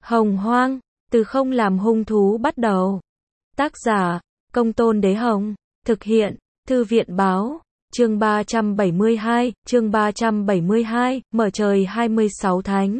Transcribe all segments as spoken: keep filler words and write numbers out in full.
Hồng Hoang, từ không làm hung thú bắt đầu. Tác giả, Công Tôn Đế Hồng. Thực hiện, Thư viện Báo. Chương ba trăm bảy mươi hai, chương ba trăm bảy mươi hai, mở trời hai mươi sáu thánh.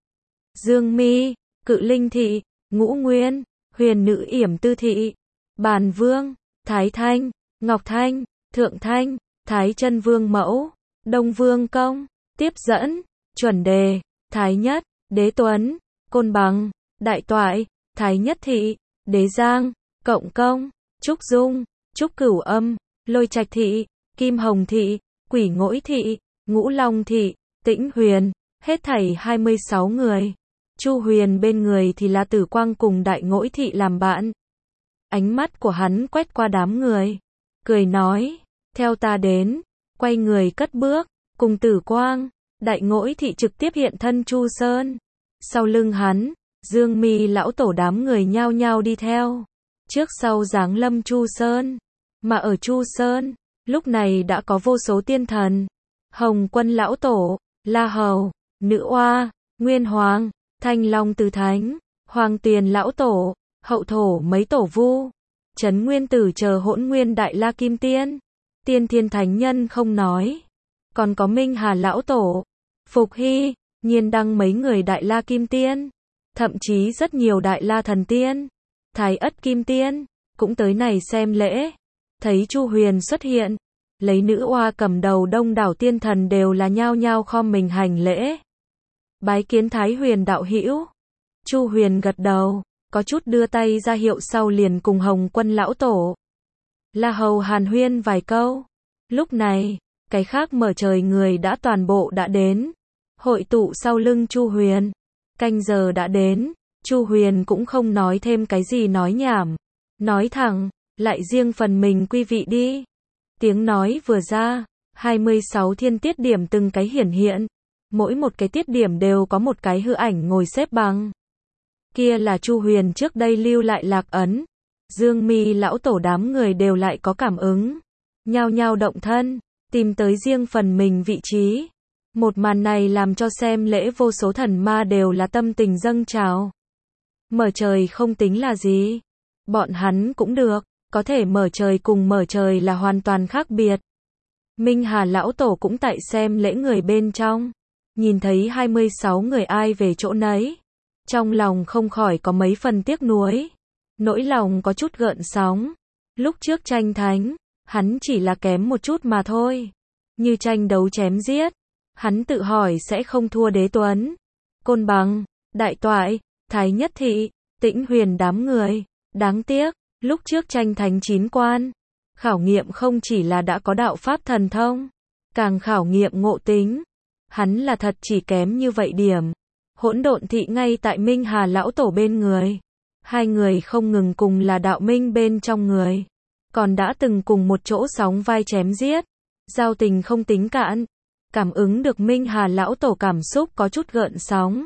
Dương Mi, Cự Linh Thị, Ngũ Nguyên, Huyền Nữ Yểm Tư Thị, Bàn Vương, Thái Thanh, Ngọc Thanh, Thượng Thanh, Thái Chân Vương Mẫu, Đông Vương Công, Tiếp Dẫn, Chuẩn Đề, Thái Nhất, Đế Tuấn, Côn Bằng, Đại Toại, Thái Nhất Thị, Đế Giang, Cộng Công, Trúc Dung, Trúc Cửu Âm, Lôi Trạch Thị, Kim Hồng Thị, Quỷ Ngỗi Thị, Ngũ Long Thị, Tĩnh Huyền, hết thảy hai mươi sáu người. Chu Huyền bên người thì là Tử Quang cùng Đại Ngỗi Thị làm bạn. Ánh mắt của hắn quét qua đám người, cười nói, theo ta đến, quay người cất bước, cùng Tử Quang, Đại Ngỗi Thị trực tiếp hiện thân Chu Sơn. Sau lưng hắn, Dương Mi lão tổ đám người nhao nhao đi theo, trước sau giáng lâm Chu Sơn. Mà ở Chu Sơn, lúc này đã có vô số tiên thần, Hồng Quân lão tổ, La Hầu, Nữ Oa, Nguyên Hoàng, Thanh Long Tứ Thánh, Hoàng Tuyền lão tổ, Hậu Thổ mấy tổ vu, Trấn Nguyên Tử chờ Hỗn Nguyên Đại La Kim Tiên, Tiên Thiên Thánh Nhân không nói, còn có Minh Hà lão tổ, Phục Hy, Nhiên Đăng mấy người Đại La Kim Tiên, thậm chí rất nhiều Đại La Thần Tiên, Thái Ất Kim Tiên, cũng tới này xem lễ. Thấy Chu Huyền xuất hiện, lấy Nữ Oa cầm đầu đông đảo tiên thần đều là nhao nhao khom mình hành lễ. Bái kiến Thái Huyền đạo hữu. Chu Huyền gật đầu, có chút đưa tay ra hiệu sau liền cùng Hồng Quân lão tổ, La Hầu hàn huyên vài câu. Lúc này, cái khác mở trời người đã toàn bộ đã đến, hội tụ sau lưng Chu Huyền. Canh giờ đã đến, Chu Huyền cũng không nói thêm cái gì nói nhảm, nói thẳng, lại riêng phần mình quy vị đi. Tiếng nói vừa ra, hai mươi sáu thiên tiết điểm từng cái hiển hiện, mỗi một cái tiết điểm đều có một cái hư ảnh ngồi xếp bằng. Kia là Chu Huyền trước đây lưu lại lạc ấn. Dương Mi lão tổ đám người đều lại có cảm ứng, nhao nhao động thân, tìm tới riêng phần mình vị trí. Một màn này làm cho xem lễ vô số thần ma đều là tâm tình dâng trào. Mở trời không tính là gì, bọn hắn cũng được, có thể mở trời cùng mở trời là hoàn toàn khác biệt. Minh Hà lão tổ cũng tại xem lễ người bên trong, nhìn thấy hai mươi sáu người ai về chỗ nấy, trong lòng không khỏi có mấy phần tiếc nuối, nỗi lòng có chút gợn sóng. Lúc trước tranh thánh, hắn chỉ là kém một chút mà thôi, như tranh đấu chém giết, hắn tự hỏi sẽ không thua Đế Tuấn, Côn Bằng, Đại Toại, Thái Nhất Thị, Tĩnh Huyền đám người. Đáng tiếc, lúc trước tranh thánh chín quan, khảo nghiệm không chỉ là đã có đạo pháp thần thông, càng khảo nghiệm ngộ tính. Hắn là thật chỉ kém như vậy điểm. Hỗn Độn Thị ngay tại Minh Hà lão tổ bên người, hai người không ngừng cùng là đạo minh bên trong người, còn đã từng cùng một chỗ sóng vai chém giết, giao tình không tính cạn. Cảm ứng được Minh Hà lão tổ cảm xúc có chút gợn sóng,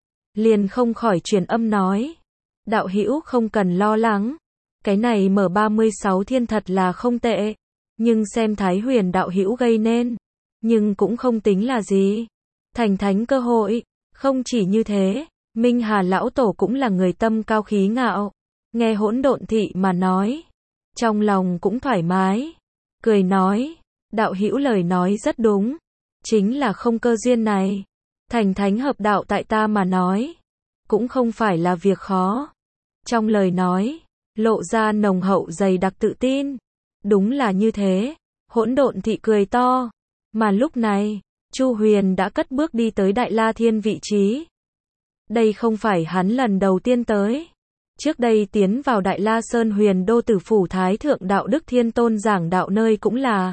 liền không khỏi truyền âm nói, đạo hữu không cần lo lắng, cái này mở ba mươi sáu thiên thật là không tệ, nhưng xem Thái Huyền đạo hữu gây nên, nhưng cũng không tính là gì, thành thánh cơ hội. Không chỉ như thế, Minh Hà lão tổ cũng là người tâm cao khí ngạo, nghe Hỗn Độn Thị mà nói, trong lòng cũng thoải mái, cười nói, đạo hữu lời nói rất đúng, chính là không cơ duyên này, thành thánh hợp đạo tại ta mà nói, cũng không phải là việc khó. Trong lời nói, lộ ra nồng hậu dày đặc tự tin. Đúng là như thế, Hỗn Độn Thị cười to, mà lúc này, Chu Huyền đã cất bước đi tới Đại La Thiên vị trí. Đây không phải hắn lần đầu tiên tới. Trước đây tiến vào Đại La Sơn Huyền Đô Tử Phủ Thái Thượng Đạo Đức Thiên Tôn giảng đạo nơi cũng là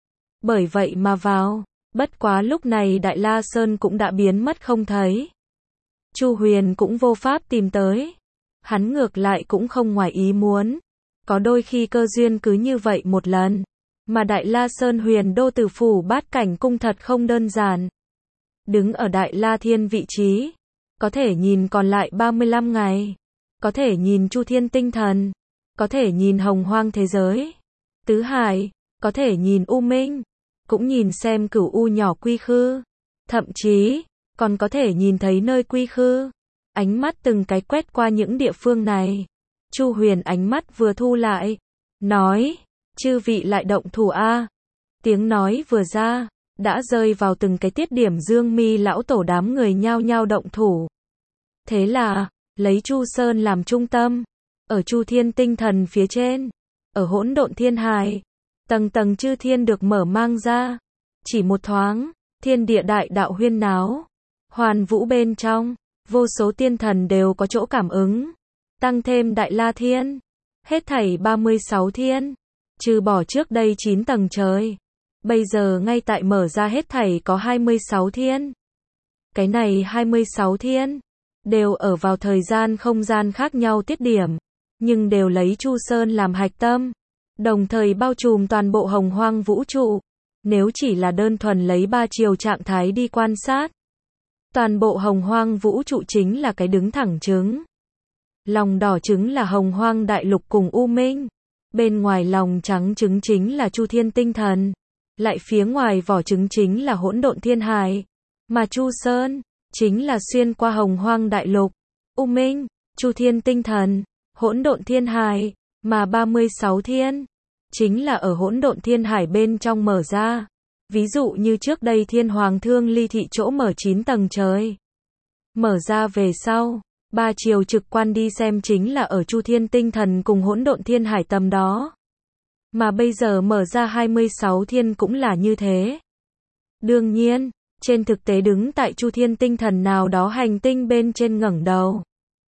bởi vậy mà vào. Bất quá lúc này Đại La Sơn cũng đã biến mất không thấy. Chu Huyền cũng vô pháp tìm tới. Hắn ngược lại cũng không ngoài ý muốn. Có đôi khi cơ duyên cứ như vậy một lần. Mà Đại La Sơn Huyền Đô Tử Phủ Bát Cảnh Cung thật không đơn giản. Đứng ở Đại La Thiên vị trí, có thể nhìn còn lại ba mươi lăm ngày, có thể nhìn Chu Thiên Tinh Thần, có thể nhìn Hồng Hoang thế giới, Tứ Hải, có thể nhìn U Minh, cũng nhìn xem Cửu U nhỏ quy khư, thậm chí còn có thể nhìn thấy nơi quy khư. ánh mắt từng cái quét qua những địa phương này. Chu Huyền ánh mắt vừa thu lại, nói, chư vị lại động thủ a. Tiếng nói vừa ra, đã rơi vào từng cái tiết điểm Dương Mi lão tổ đám người nhao nhao động thủ. Thế là, lấy Chu Sơn làm trung tâm, ở Chu Thiên tinh thần phía trên, ở hỗn độn thiên hải, tầng tầng chư thiên được mở mang ra. Chỉ một thoáng, thiên địa đại đạo huyên náo, hoàn vũ bên trong, vô số tiên thần đều có chỗ cảm ứng. Tăng thêm Đại La Thiên, hết thảy ba mươi sáu thiên, trừ bỏ trước đây chín tầng trời. Bây giờ ngay tại mở ra hết thảy có hai mươi sáu thiên. Cái này hai mươi sáu thiên, đều ở vào thời gian không gian khác nhau tiết điểm, nhưng đều lấy Chu Sơn làm hạch tâm, đồng thời bao trùm toàn bộ hồng hoang vũ trụ. Nếu chỉ là đơn thuần lấy ba chiều trạng thái đi quan sát, toàn bộ hồng hoang vũ trụ chính là cái đứng thẳng trứng. Lòng đỏ trứng là hồng hoang đại lục cùng U Minh, bên ngoài lòng trắng trứng chính là Chu Thiên tinh thần, lại phía ngoài vỏ trứng chính là hỗn độn thiên hải, mà Chu Sơn chính là xuyên qua hồng hoang đại lục, U Minh, Chu Thiên tinh thần, hỗn độn thiên hải, mà ba mươi sáu thiên chính là ở hỗn độn thiên hải bên trong mở ra. Ví dụ như trước đây Thiên Hoàng Thương Ly thị chỗ mở chín tầng trời, mở ra về sau, ba chiều trực quan đi xem chính là ở Chu Thiên tinh thần cùng hỗn độn thiên hải tầm đó. Mà bây giờ mở ra hai mươi sáu thiên cũng là như thế. Đương nhiên, trên thực tế đứng tại Chu Thiên tinh thần nào đó hành tinh bên trên ngẩng đầu,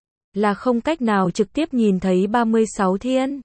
là không cách nào trực tiếp nhìn thấy ba mươi sáu thiên.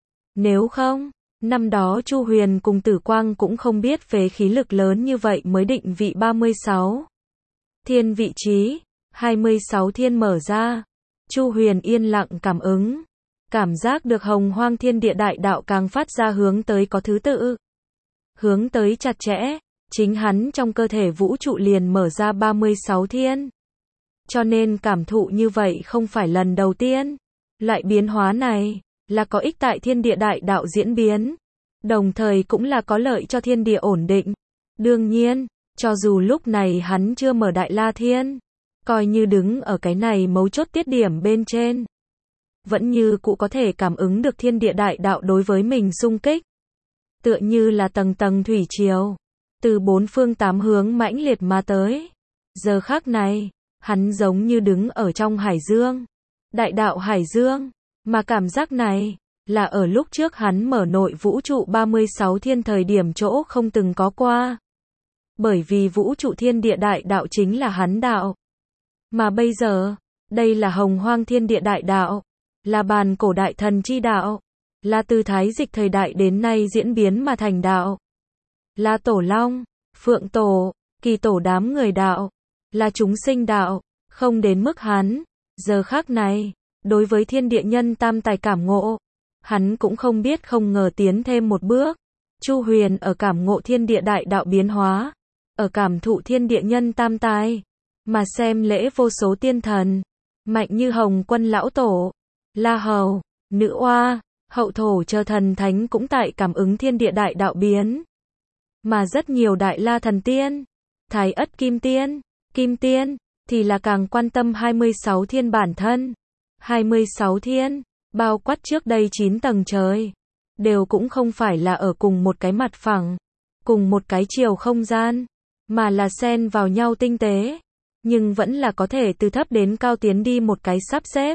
Nếu không, năm đó Chu Huyền cùng Tử Quang cũng không biết về khí lực lớn như vậy mới định vị ba mươi sáu thiên vị trí. hai mươi sáu thiên mở ra, Chu Huyền yên lặng cảm ứng, cảm giác được hồng hoang thiên địa đại đạo càng phát ra hướng tới có thứ tự, hướng tới chặt chẽ, chính hắn trong cơ thể vũ trụ liền mở ra ba mươi sáu thiên. Cho nên cảm thụ như vậy không phải lần đầu tiên, loại biến hóa này là có ích tại thiên địa đại đạo diễn biến, đồng thời cũng là có lợi cho thiên địa ổn định. Đương nhiên, cho dù lúc này hắn chưa mở Đại La Thiên, coi như đứng ở cái này mấu chốt tiết điểm bên trên, vẫn như cũ có thể cảm ứng được thiên địa đại đạo đối với mình xung kích. Tựa như là tầng tầng thủy triều, từ bốn phương tám hướng mãnh liệt mà tới. Giờ khắc này, hắn giống như đứng ở trong hải dương, đại đạo hải dương, mà cảm giác này, là ở lúc trước hắn mở nội vũ trụ ba mươi sáu thiên thời điểm chỗ không từng có qua. Bởi vì vũ trụ thiên địa đại đạo chính là hắn đạo. Mà bây giờ, đây là hồng hoang thiên địa đại đạo, là bàn cổ đại thần chi đạo, là từ thái dịch thời đại đến nay diễn biến mà thành đạo, là tổ long, phượng tổ, kỳ tổ đám người đạo, là chúng sinh đạo, không đến mức hắn. Giờ khắc này, đối với thiên địa nhân tam tài cảm ngộ, hắn cũng không biết không ngờ tiến thêm một bước. Chu Huyền ở cảm ngộ thiên địa đại đạo biến hóa, ở cảm thụ thiên địa nhân tam tài, mà xem lễ vô số tiên thần, mạnh như Hồng Quân lão tổ, La Hầu, Nữ Oa, Hậu Thổ chờ thần thánh cũng tại cảm ứng thiên địa đại đạo biến. Mà rất nhiều đại la thần tiên, Thái Ất Kim Tiên, Kim Tiên, thì là càng quan tâm hai mươi sáu thiên bản thân. hai mươi sáu thiên, bao quát trước đây chín tầng trời, đều cũng không phải là ở cùng một cái mặt phẳng, cùng một cái chiều không gian, mà là xen vào nhau tinh tế, nhưng vẫn là có thể từ thấp đến cao tiến đi một cái sắp xếp.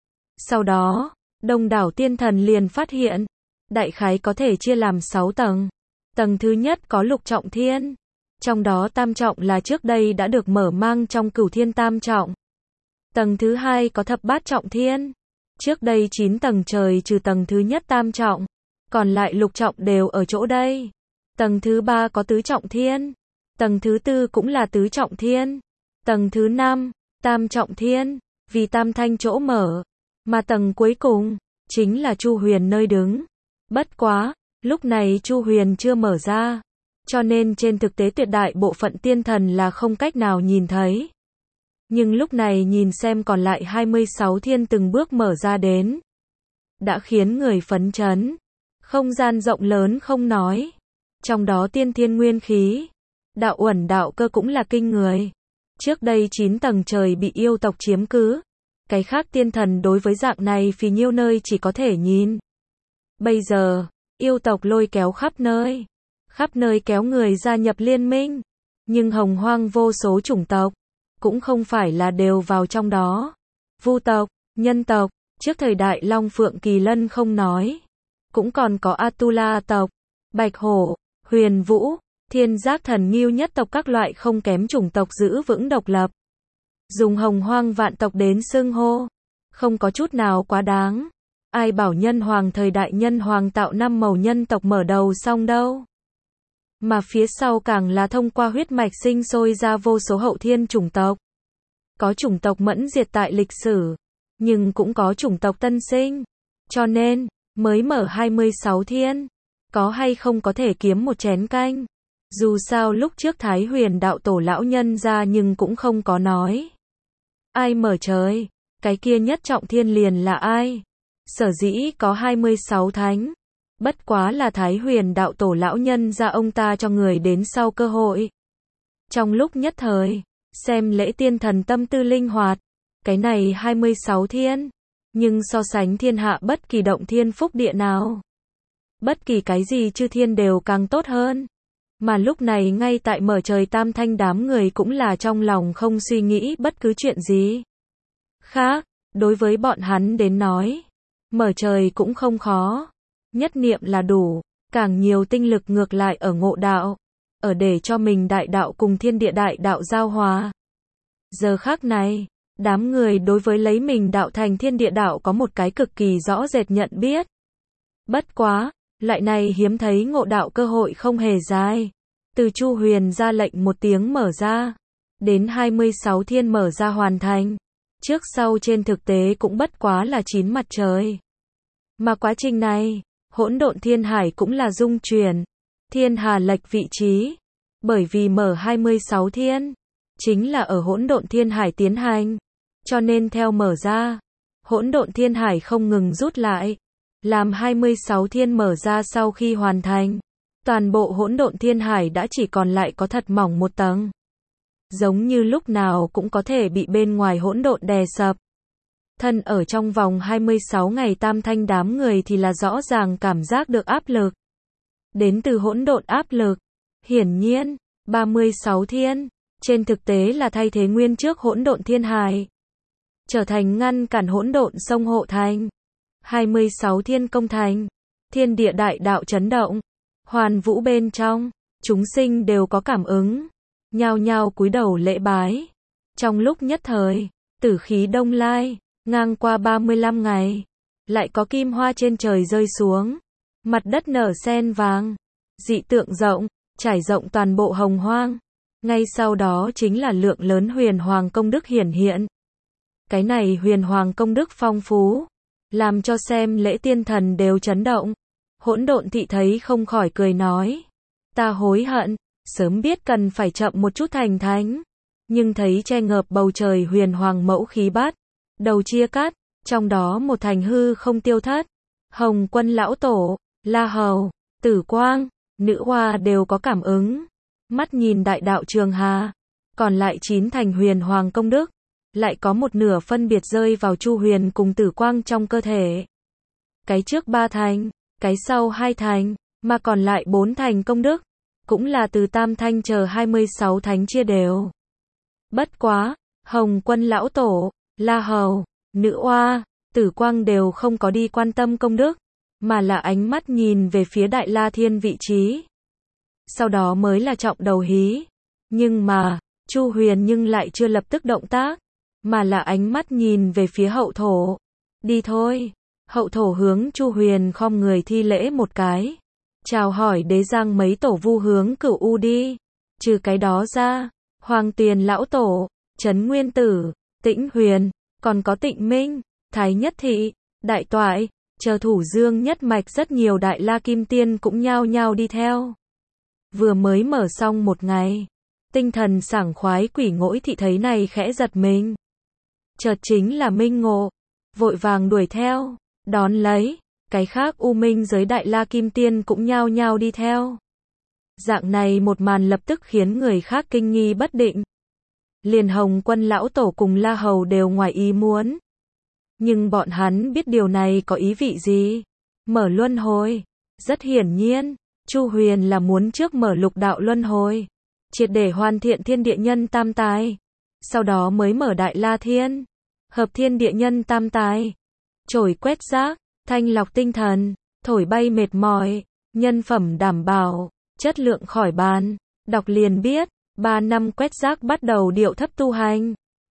Sau đó, đông đảo tiên thần liền phát hiện, đại khái có thể chia làm sáu tầng. Tầng thứ nhất có lục trọng thiên, trong đó tam trọng là trước đây đã được mở mang trong cửu thiên tam trọng. Tầng thứ hai có thập bát trọng thiên, trước đây chín tầng trời trừ tầng thứ nhất tam trọng, còn lại lục trọng đều ở chỗ đây. Tầng thứ ba có tứ trọng thiên, tầng thứ tư cũng là tứ trọng thiên, tầng thứ năm, tam trọng thiên, vì tam thanh chỗ mở, mà tầng cuối cùng, chính là Chu Huyền nơi đứng. Bất quá, lúc này Chu Huyền chưa mở ra, cho nên trên thực tế tuyệt đại bộ phận tiên thần là không cách nào nhìn thấy. Nhưng lúc này nhìn xem còn lại hai mươi sáu thiên từng bước mở ra đến, đã khiến người phấn chấn. Không gian rộng lớn không nói, trong đó tiên thiên nguyên khí, đạo uẩn đạo cơ cũng là kinh người. Trước đây chín tầng trời bị yêu tộc chiếm cứ, Cái khác tiên thần đối với dạng này phì nhiêu nơi chỉ có thể nhìn. Bây giờ, yêu tộc lôi kéo khắp nơi. Khắp nơi kéo người gia nhập liên minh. Nhưng hồng hoang vô số chủng tộc. Cũng không phải là đều vào trong đó. Vu tộc, nhân tộc, trước thời đại Long Phượng Kỳ Lân không nói. Cũng còn có Atula tộc, Bạch Hổ, Huyền Vũ, Thiên Giác Thần Ngưu nhất tộc các loại không kém chủng tộc giữ vững độc lập. Dùng hồng hoang vạn tộc đến xưng hô. Không có chút nào quá đáng. Ai bảo nhân hoàng thời đại nhân hoàng tạo năm màu nhân tộc mở đầu xong đâu. Mà phía sau càng là thông qua huyết mạch sinh sôi ra vô số hậu thiên chủng tộc. Có chủng tộc mẫn diệt tại lịch sử. Nhưng cũng có chủng tộc tân sinh. Cho nên, mới mở hai mươi sáu thiên. Có hay không có thể kiếm một chén canh. Dù sao lúc trước Thái Huyền đạo tổ lão nhân ra nhưng cũng không có nói. Ai mở trời? Cái kia nhất trọng thiên liền là ai? Sở dĩ có hai mươi sáu thánh. Bất quá là Thái Huyền đạo tổ lão nhân ra ông ta cho người đến sau cơ hội. Trong lúc nhất thời, xem lễ tiên thần tâm tư linh hoạt. Cái này hai mươi sáu thiên. Nhưng so sánh thiên hạ bất kỳ động thiên phúc địa nào. Bất kỳ cái gì chư thiên đều càng tốt hơn. Mà lúc này ngay tại mở trời tam thanh đám người cũng là trong lòng không suy nghĩ bất cứ chuyện gì khác. Đối với bọn hắn đến nói, mở trời cũng không khó. Nhất niệm là đủ, càng nhiều tinh lực ngược lại ở ngộ đạo. Ở để cho mình đại đạo cùng thiên địa đại đạo giao hòa. Giờ khác này, đám người đối với lấy mình đạo thành thiên địa đạo có một cái cực kỳ rõ rệt nhận biết. Bất quá, loại này hiếm thấy ngộ đạo cơ hội không hề dài. Từ Chu Huyền ra lệnh một tiếng mở ra, đến hai mươi sáu thiên mở ra hoàn thành. Trước sau trên thực tế cũng bất quá là chín mặt trời. Mà quá trình này, hỗn độn thiên hải cũng là dung chuyển. Thiên hà lệch vị trí. Bởi vì mở hai mươi sáu thiên, chính là ở hỗn độn thiên hải tiến hành. Cho nên theo mở ra, hỗn độn thiên hải không ngừng rút lại. Làm hai mươi sáu thiên mở ra sau khi hoàn thành, toàn bộ hỗn độn thiên hải đã chỉ còn lại có thật mỏng một tầng. Giống như lúc nào cũng có thể bị bên ngoài hỗn độn đè sập. Thân ở trong vòng hai mươi sáu ngày tam thanh đám người thì là rõ ràng cảm giác được áp lực. Đến từ hỗn độn áp lực. Hiển nhiên, ba mươi sáu thiên, trên thực tế là thay thế nguyên trước hỗn độn thiên hải. Trở thành ngăn cản hỗn độn sông hộ thành. hai mươi sáu thiên công thành. Thiên địa đại đạo chấn động. Hoàn vũ bên trong, chúng sinh đều có cảm ứng. Nhao nhao cúi đầu lễ bái. Trong lúc nhất thời, tử khí đông lai, ngang qua ba mươi lăm ngày. Lại có kim hoa trên trời rơi xuống. Mặt đất nở sen vàng. Dị tượng rộng, trải rộng toàn bộ hồng hoang. Ngay sau đó chính là lượng lớn huyền hoàng công đức hiển hiện. Cái này huyền hoàng công đức phong phú. Làm cho xem lễ tiên thần đều chấn động. Hỗn độn thị thấy không khỏi cười nói. Ta hối hận, sớm biết cần phải chậm một chút thành thánh. Nhưng thấy che ngợp bầu trời huyền hoàng mẫu khí bát. Đầu chia cắt, trong đó một thành hư không tiêu thất. Hồng Quân lão tổ, La Hầu, Tử Quang, Nữ Hoa đều có cảm ứng. Mắt nhìn đại đạo Trường Hà. Còn lại chín thành huyền hoàng công đức. Lại có một nửa phân biệt rơi vào Chu Huyền cùng Tử Quang trong cơ thể. Cái trước ba thành, cái sau hai thành, mà còn lại bốn thành công đức. Cũng là từ tam thanh chờ hai mươi sáu thánh chia đều. Bất quá, Hồng Quân lão tổ, La Hầu, Nữ Oa, Tử Quang đều không có đi quan tâm công đức, mà là ánh mắt nhìn về phía Đại La Thiên vị trí. Sau đó mới là trọng đầu hí. Nhưng mà, Chu Huyền nhưng lại chưa lập tức động tác, mà là ánh mắt nhìn về phía hậu thổ. Đi thôi. Hậu thổ hướng Chu Huyền khom người thi lễ một cái. Chào hỏi đế giang mấy tổ vu hướng Cửu U đi. Trừ cái đó ra, Hoàng Tuyền lão tổ, Trấn Nguyên Tử, Tĩnh Huyền, còn có Tịnh Minh, Thái Nhất Thị, Đại Toại, chờ Thủ Dương nhất mạch rất nhiều đại la kim tiên cũng nhao nhao đi theo. Vừa mới mở xong một ngày, tinh thần sảng khoái Quỷ Ngỗi Thị thấy này khẽ giật mình. Chợt chính là Minh Ngộ, vội vàng đuổi theo, đón lấy, cái khác U Minh giới đại la kim tiên cũng nhao nhao đi theo. Dạng này một màn lập tức khiến người khác kinh nghi bất định. Liền Hồng Quân lão tổ cùng La Hầu đều ngoài ý muốn, Nhưng bọn hắn biết điều này có ý vị gì? Mở luân hồi. Rất hiển nhiên, Chu Huyền là muốn trước mở lục đạo luân hồi, triệt để hoàn thiện thiên địa nhân tam tài, sau đó mới mở đại la thiên, hợp thiên địa nhân tam tài. Trổi quét rác, thanh lọc tinh thần, thổi bay mệt mỏi, nhân phẩm đảm bảo, chất lượng khỏi bàn. Đọc liền biết, ba năm quét rác bắt đầu điệu thấp tu hành.